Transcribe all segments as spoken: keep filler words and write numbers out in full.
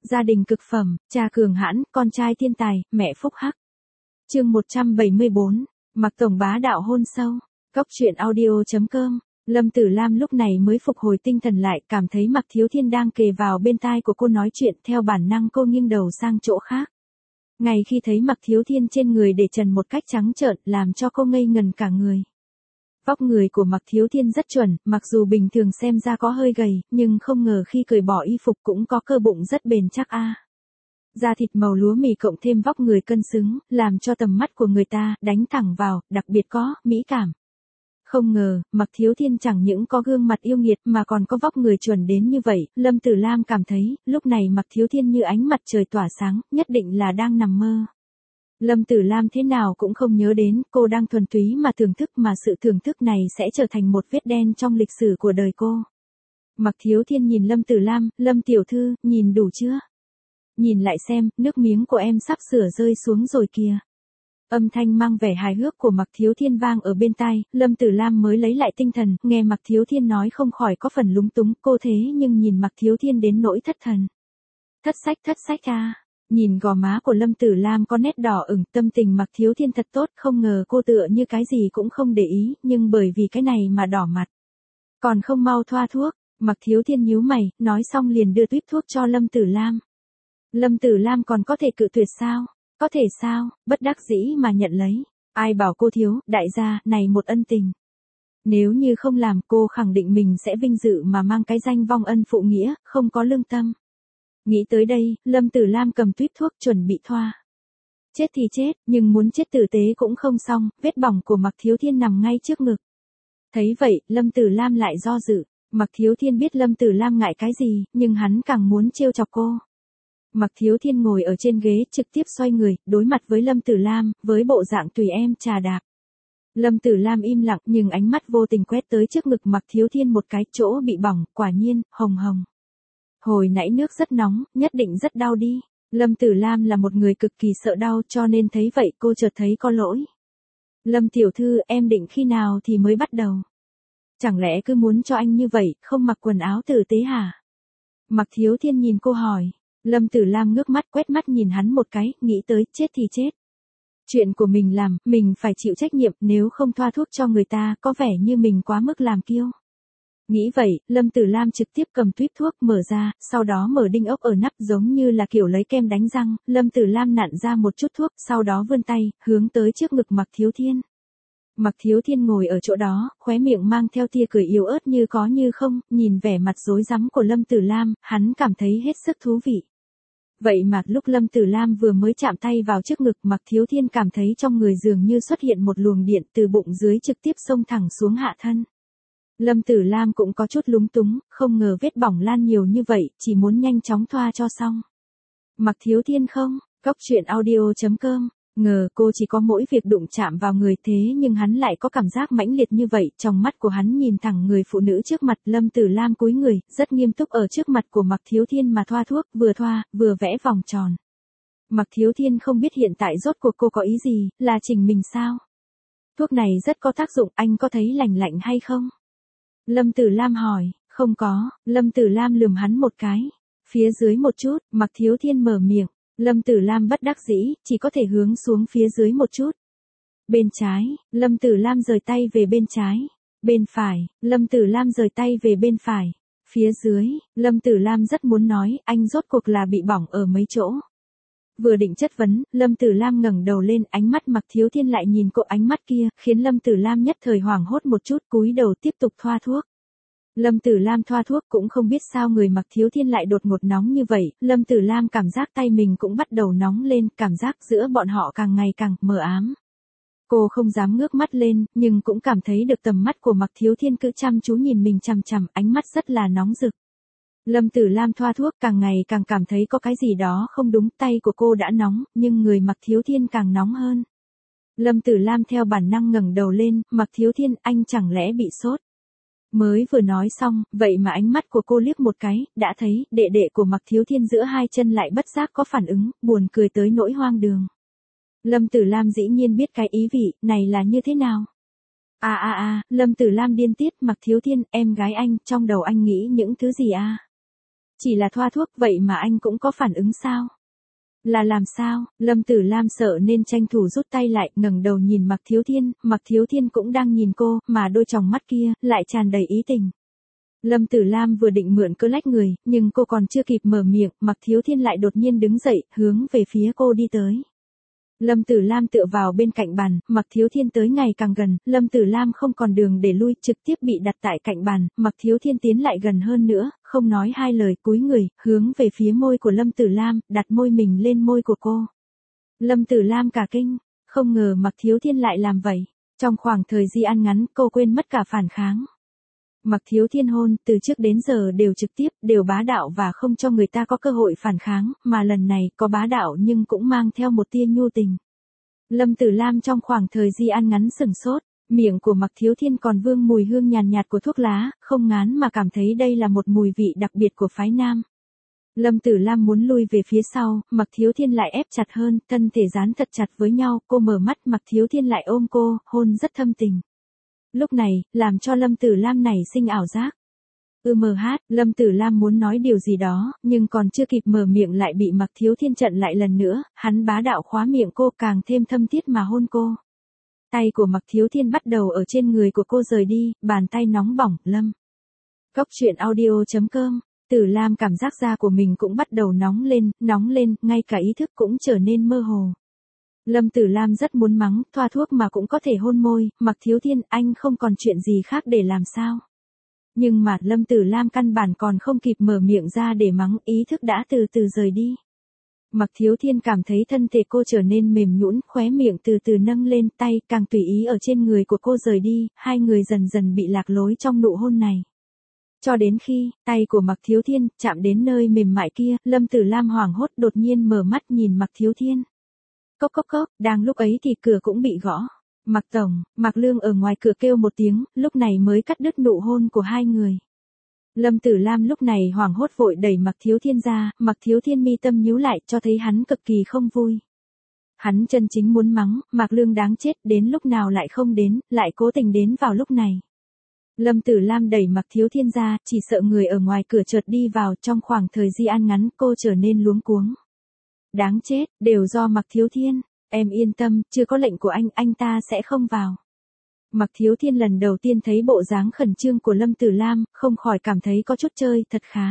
Gia đình cực phẩm, cha cường hãn, con trai thiên tài, mẹ phúc hắc. Chương một trăm bảy mươi bốn, Mạc tổng bá đạo hôn sâu. Cốc truyện audio chấm com. Lâm Tử Lam lúc này mới phục hồi tinh thần lại, cảm thấy Mạc Thiếu Thiên đang kề vào bên tai của cô nói chuyện, theo bản năng cô nghiêng đầu sang chỗ khác. Ngay khi thấy Mạc Thiếu Thiên trên người để trần một cách trắng trợn, làm cho cô ngây ngần cả người. Vóc người của Mạc Thiếu Thiên rất chuẩn, mặc dù bình thường xem ra có hơi gầy, nhưng không ngờ khi cởi bỏ y phục cũng có cơ bụng rất bền chắc a. Da thịt màu lúa mì cộng thêm vóc người cân xứng, làm cho tầm mắt của người ta đánh thẳng vào, đặc biệt có mỹ cảm. Không ngờ, Mạc Thiếu Thiên chẳng những có gương mặt yêu nghiệt mà còn có vóc người chuẩn đến như vậy, Lâm Tử Lam cảm thấy, lúc này Mạc Thiếu Thiên như ánh mặt trời tỏa sáng, nhất định là đang nằm mơ. Lâm Tử Lam thế nào cũng không nhớ đến, cô đang thuần túy mà thưởng thức, mà sự thưởng thức này sẽ trở thành một vết đen trong lịch sử của đời cô. Mạc Thiếu Thiên nhìn Lâm Tử Lam, Lâm tiểu thư, nhìn đủ chưa? Nhìn lại xem, nước miếng của em sắp sửa rơi xuống rồi kìa. Âm thanh mang vẻ hài hước của Mạc Thiếu Thiên vang ở bên tai, Lâm Tử Lam mới lấy lại tinh thần, nghe Mạc Thiếu Thiên nói không khỏi có phần lúng túng, cô thế nhưng nhìn Mạc Thiếu Thiên đến nỗi thất thần. Thất sách thất sách à. Nhìn gò má của Lâm Tử Lam có nét đỏ ửng, tâm tình Mạc Thiếu Thiên thật tốt, không ngờ cô tựa như cái gì cũng không để ý, nhưng bởi vì cái này mà đỏ mặt. Còn không mau thoa thuốc, Mạc Thiếu Thiên nhíu mày, nói xong liền đưa tuýp thuốc cho Lâm Tử Lam. Lâm Tử Lam còn có thể cự tuyệt sao? Có thể sao, bất đắc dĩ mà nhận lấy. Ai bảo cô thiếu, đại gia, này một ân tình. Nếu như không làm, cô khẳng định mình sẽ vinh dự mà mang cái danh vong ân phụ nghĩa, không có lương tâm. Nghĩ tới đây, Lâm Tử Lam cầm tuýp thuốc chuẩn bị thoa. Chết thì chết, nhưng muốn chết tử tế cũng không xong, vết bỏng của Mạc Thiếu Thiên nằm ngay trước ngực. Thấy vậy, Lâm Tử Lam lại do dự. Mạc Thiếu Thiên biết Lâm Tử Lam ngại cái gì, nhưng hắn càng muốn trêu chọc cô. Mạc Thiếu Thiên ngồi ở trên ghế, trực tiếp xoay người, đối mặt với Lâm Tử Lam, với bộ dạng tùy em trà đạp. Lâm Tử Lam im lặng, nhưng ánh mắt vô tình quét tới trước ngực Mạc Thiếu Thiên một cái, chỗ bị bỏng, quả nhiên, hồng hồng. Hồi nãy nước rất nóng, nhất định rất đau đi. Lâm Tử Lam là một người cực kỳ sợ đau, cho nên thấy vậy cô chợt thấy có lỗi. Lâm tiểu thư, em định khi nào thì mới bắt đầu? Chẳng lẽ cứ muốn cho anh như vậy, không mặc quần áo tử tế hả? Mạc Thiếu Thiên nhìn cô hỏi. Lâm Tử Lam ngước mắt quét mắt nhìn hắn một cái, nghĩ tới, chết thì chết. Chuyện của mình làm, mình phải chịu trách nhiệm, nếu không thoa thuốc cho người ta, có vẻ như mình quá mức làm kiêu. Nghĩ vậy, Lâm Tử Lam trực tiếp cầm tuýp thuốc mở ra, sau đó mở đinh ốc ở nắp giống như là kiểu lấy kem đánh răng, Lâm Tử Lam nặn ra một chút thuốc, sau đó vươn tay, hướng tới trước ngực Mạc Thiếu Thiên. Mạc Thiếu Thiên ngồi ở chỗ đó, khóe miệng mang theo tia cười yếu ớt như có như không, nhìn vẻ mặt rối rắm của Lâm Tử Lam, hắn cảm thấy hết sức thú vị. Vậy mà lúc Lâm Tử Lam vừa mới chạm tay vào trước ngực, Mạc Thiếu Thiên cảm thấy trong người dường như xuất hiện một luồng điện từ bụng dưới trực tiếp xông thẳng xuống hạ thân. Lâm Tử Lam cũng có chút lúng túng, không ngờ vết bỏng lan nhiều như vậy, chỉ muốn nhanh chóng thoa cho xong. Mạc Thiếu Thiên không, cốc truyện audio chấm com, ngờ cô chỉ có mỗi việc đụng chạm vào người thế nhưng hắn lại có cảm giác mãnh liệt như vậy, trong mắt của hắn nhìn thẳng người phụ nữ trước mặt. Lâm Tử Lam cúi người, rất nghiêm túc ở trước mặt của Mạc Thiếu Thiên mà thoa thuốc, vừa thoa, vừa vẽ vòng tròn. Mạc Thiếu Thiên không biết hiện tại rốt cuộc cô có ý gì, là chỉnh mình sao? Thuốc này rất có tác dụng, anh có thấy lành lạnh hay không? Lâm Tử Lam hỏi, không có, Lâm Tử Lam lườm hắn một cái. Phía dưới một chút, Mạc Thiếu Thiên mở miệng. Lâm Tử Lam bất đắc dĩ, chỉ có thể hướng xuống phía dưới một chút. Bên trái, Lâm Tử Lam rời tay về bên trái. Bên phải, Lâm Tử Lam rời tay về bên phải. Phía dưới, Lâm Tử Lam rất muốn nói, anh rốt cuộc là bị bỏng ở mấy chỗ. Vừa định chất vấn, Lâm Tử Lam ngẩng đầu lên, ánh mắt Mạc Thiếu Thiên lại nhìn cô, ánh mắt kia, khiến Lâm Tử Lam nhất thời hoảng hốt một chút, cúi đầu tiếp tục thoa thuốc. Lâm Tử Lam thoa thuốc cũng không biết sao người Mạc Thiếu Thiên lại đột ngột nóng như vậy, Lâm Tử Lam cảm giác tay mình cũng bắt đầu nóng lên, cảm giác giữa bọn họ càng ngày càng mờ ám. Cô không dám ngước mắt lên, nhưng cũng cảm thấy được tầm mắt của Mạc Thiếu Thiên cứ chăm chú nhìn mình chằm chằm, ánh mắt rất là nóng rực. Lâm Tử Lam thoa thuốc càng ngày càng cảm thấy có cái gì đó không đúng, tay của cô đã nóng, nhưng người Mạc Thiếu Thiên càng nóng hơn. Lâm Tử Lam theo bản năng ngẩng đầu lên, Mạc Thiếu Thiên, anh chẳng lẽ bị sốt? Mới vừa nói xong, vậy mà ánh mắt của cô liếc một cái, đã thấy, đệ đệ của Mạc Thiếu Thiên giữa hai chân lại bất giác có phản ứng, buồn cười tới nỗi hoang đường. Lâm Tử Lam dĩ nhiên biết cái ý vị, này là như thế nào? À à à, Lâm Tử Lam điên tiết, Mạc Thiếu Thiên, em gái anh, trong đầu anh nghĩ những thứ gì à? Chỉ là thoa thuốc vậy mà anh cũng có phản ứng sao? Là làm sao? Lâm Tử Lam sợ nên tranh thủ rút tay lại, ngẩng đầu nhìn Mạc Thiếu Thiên, Mạc Thiếu Thiên cũng đang nhìn cô, mà đôi tròng mắt kia lại tràn đầy ý tình. Lâm Tử Lam vừa định mượn cớ lách người, nhưng cô còn chưa kịp mở miệng, Mạc Thiếu Thiên lại đột nhiên đứng dậy, hướng về phía cô đi tới. Lâm Tử Lam tựa vào bên cạnh bàn, Mạc Thiếu Thiên tới ngày càng gần, Lâm Tử Lam không còn đường để lui, trực tiếp bị đặt tại cạnh bàn, Mạc Thiếu Thiên tiến lại gần hơn nữa, không nói hai lời, cúi người, hướng về phía môi của Lâm Tử Lam, đặt môi mình lên môi của cô. Lâm Tử Lam cả kinh, không ngờ Mạc Thiếu Thiên lại làm vậy. Trong khoảng thời gian ngắn, cô quên mất cả phản kháng. Mạc Thiếu Thiên hôn, từ trước đến giờ đều trực tiếp, đều bá đạo và không cho người ta có cơ hội phản kháng, mà lần này có bá đạo nhưng cũng mang theo một tia nhu tình. Lâm Tử Lam trong khoảng thời gian ngắn sửng sốt, miệng của Mạc Thiếu Thiên còn vương mùi hương nhàn nhạt của thuốc lá, không ngán mà cảm thấy đây là một mùi vị đặc biệt của phái nam. Lâm Tử Lam muốn lui về phía sau, Mạc Thiếu Thiên lại ép chặt hơn, thân thể dán thật chặt với nhau, cô mở mắt, Mạc Thiếu Thiên lại ôm cô, hôn rất thâm tình. Lúc này, làm cho Lâm Tử Lam nảy sinh ảo giác. Ừ mờ hát, Lâm Tử Lam muốn nói điều gì đó, nhưng còn chưa kịp mở miệng lại bị Mạc Thiếu Thiên chặn lại lần nữa, hắn bá đạo khóa miệng cô càng thêm thâm thiết mà hôn cô. Tay của Mạc Thiếu Thiên bắt đầu ở trên người của cô rời đi, bàn tay nóng bỏng, Lâm. Cốc truyện audio chấm com, Tử Lam cảm giác da của mình cũng bắt đầu nóng lên, nóng lên, ngay cả ý thức cũng trở nên mơ hồ. Lâm Tử Lam rất muốn mắng, thoa thuốc mà cũng có thể hôn môi, Mạc Thiếu Thiên, anh không còn chuyện gì khác để làm sao. Nhưng mà Lâm Tử Lam căn bản còn không kịp mở miệng ra để mắng, ý thức đã từ từ rời đi. Mạc Thiếu Thiên cảm thấy thân thể cô trở nên mềm nhũn, khóe miệng từ từ nâng lên, tay càng tùy ý ở trên người của cô rời đi, hai người dần dần bị lạc lối trong nụ hôn này. Cho đến khi, tay của Mạc Thiếu Thiên chạm đến nơi mềm mại kia, Lâm Tử Lam hoảng hốt đột nhiên mở mắt nhìn Mạc Thiếu Thiên. Cốc cốc cốc, đang lúc ấy thì cửa cũng bị gõ. Mạc Tổng, Mạc Lương ở ngoài cửa kêu một tiếng, lúc này mới cắt đứt nụ hôn của hai người. Lâm Tử Lam lúc này hoảng hốt vội đẩy Mạc Thiếu Thiên ra, Mạc Thiếu Thiên mi tâm nhíu lại cho thấy hắn cực kỳ không vui. Hắn chân chính muốn mắng, Mạc Lương đáng chết, đến lúc nào lại không đến, lại cố tình đến vào lúc này. Lâm Tử Lam đẩy Mạc Thiếu Thiên ra, chỉ sợ người ở ngoài cửa chợt đi vào, trong khoảng thời gian ngắn cô trở nên luống cuống. Đáng chết, đều do Mạc Thiếu Thiên, em yên tâm, chưa có lệnh của anh, anh ta sẽ không vào. Mạc Thiếu Thiên lần đầu tiên thấy bộ dáng khẩn trương của Lâm Tử Lam, không khỏi cảm thấy có chút chơi, thật khá.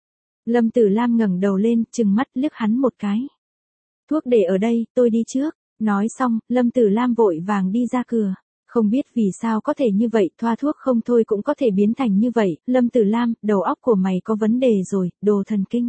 Lâm Tử Lam ngẩng đầu lên, trừng mắt liếc hắn một cái. Thuốc để ở đây, tôi đi trước. Nói xong, Lâm Tử Lam vội vàng đi ra cửa. Không biết vì sao có thể như vậy, thoa thuốc không thôi cũng có thể biến thành như vậy. Lâm Tử Lam, đầu óc của mày có vấn đề rồi, đồ thần kinh.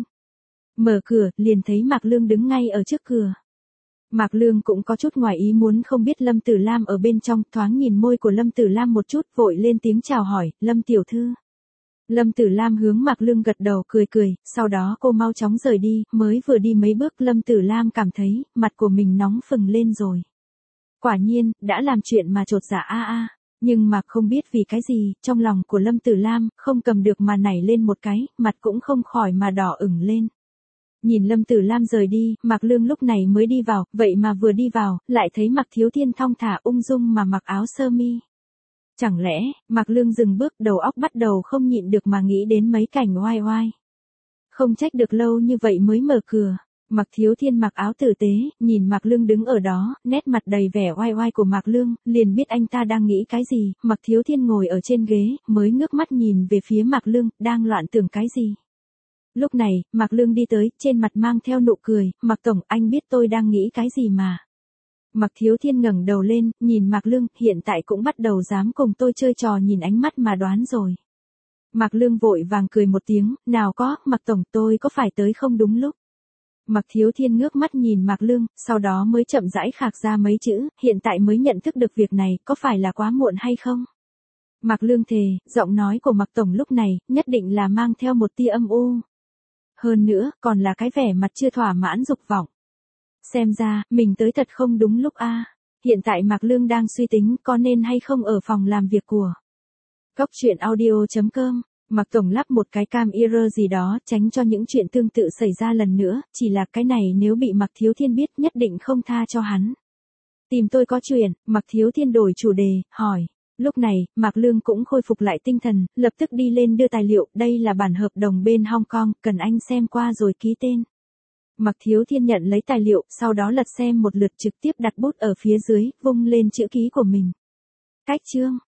Mở cửa, liền thấy Mạc Lương đứng ngay ở trước cửa. Mạc Lương cũng có chút ngoài ý muốn không biết Lâm Tử Lam ở bên trong, thoáng nhìn môi của Lâm Tử Lam một chút, vội lên tiếng chào hỏi, Lâm tiểu thư. Lâm Tử Lam hướng Mạc Lương gật đầu cười cười, sau đó cô mau chóng rời đi, mới vừa đi mấy bước Lâm Tử Lam cảm thấy, mặt của mình nóng phừng lên rồi. Quả nhiên, đã làm chuyện mà chột dạ a a, nhưng mà không biết vì cái gì, trong lòng của Lâm Tử Lam, không cầm được mà nảy lên một cái, mặt cũng không khỏi mà đỏ ửng lên. Nhìn Lâm Tử Lam rời đi, Mạc Lương lúc này mới đi vào, vậy mà vừa đi vào, lại thấy Mạc Thiếu Thiên thong thả ung dung mà mặc áo sơ mi. Chẳng lẽ, Mạc Lương dừng bước, đầu óc bắt đầu không nhịn được mà nghĩ đến mấy cảnh oai oai. Không trách được lâu như vậy mới mở cửa. Mạc Thiếu Thiên mặc áo tử tế, nhìn Mạc Lương đứng ở đó, nét mặt đầy vẻ oai oai của Mạc Lương, liền biết anh ta đang nghĩ cái gì. Mạc Thiếu Thiên ngồi ở trên ghế, mới ngước mắt nhìn về phía Mạc Lương, đang loạn tưởng cái gì. Lúc này, Mạc Lương đi tới, trên mặt mang theo nụ cười, Mạc Tổng, anh biết tôi đang nghĩ cái gì mà. Mạc Thiếu Thiên ngẩng đầu lên, nhìn Mạc Lương, hiện tại cũng bắt đầu dám cùng tôi chơi trò nhìn ánh mắt mà đoán rồi. Mạc Lương vội vàng cười một tiếng, nào có, Mạc Tổng, tôi có phải tới không đúng lúc. Mạc Thiếu Thiên ngước mắt nhìn Mạc Lương, sau đó mới chậm rãi khạc ra mấy chữ, hiện tại mới nhận thức được việc này, có phải là quá muộn hay không? Mạc Lương thề, giọng nói của Mạc Tổng lúc này, nhất định là mang theo một tia âm u. Hơn nữa, còn là cái vẻ mặt chưa thỏa mãn dục vọng. Xem ra, mình tới thật không đúng lúc a. Hiện tại Mạc Lương đang suy tính có nên hay không ở phòng làm việc của Cốc truyện audio chấm com. Mạc Tổng lắp một cái cam error gì đó, tránh cho những chuyện tương tự xảy ra lần nữa, chỉ là cái này nếu bị Mạc Thiếu Thiên biết nhất định không tha cho hắn. Tìm tôi có chuyện, Mạc Thiếu Thiên đổi chủ đề, hỏi. Lúc này, Mạc Lương cũng khôi phục lại tinh thần, lập tức đi lên đưa tài liệu, đây là bản hợp đồng bên Hong Kong, cần anh xem qua rồi ký tên. Mạc Thiếu Thiên nhận lấy tài liệu, sau đó lật xem một lượt trực tiếp đặt bút ở phía dưới, vung lên chữ ký của mình. Cách chương.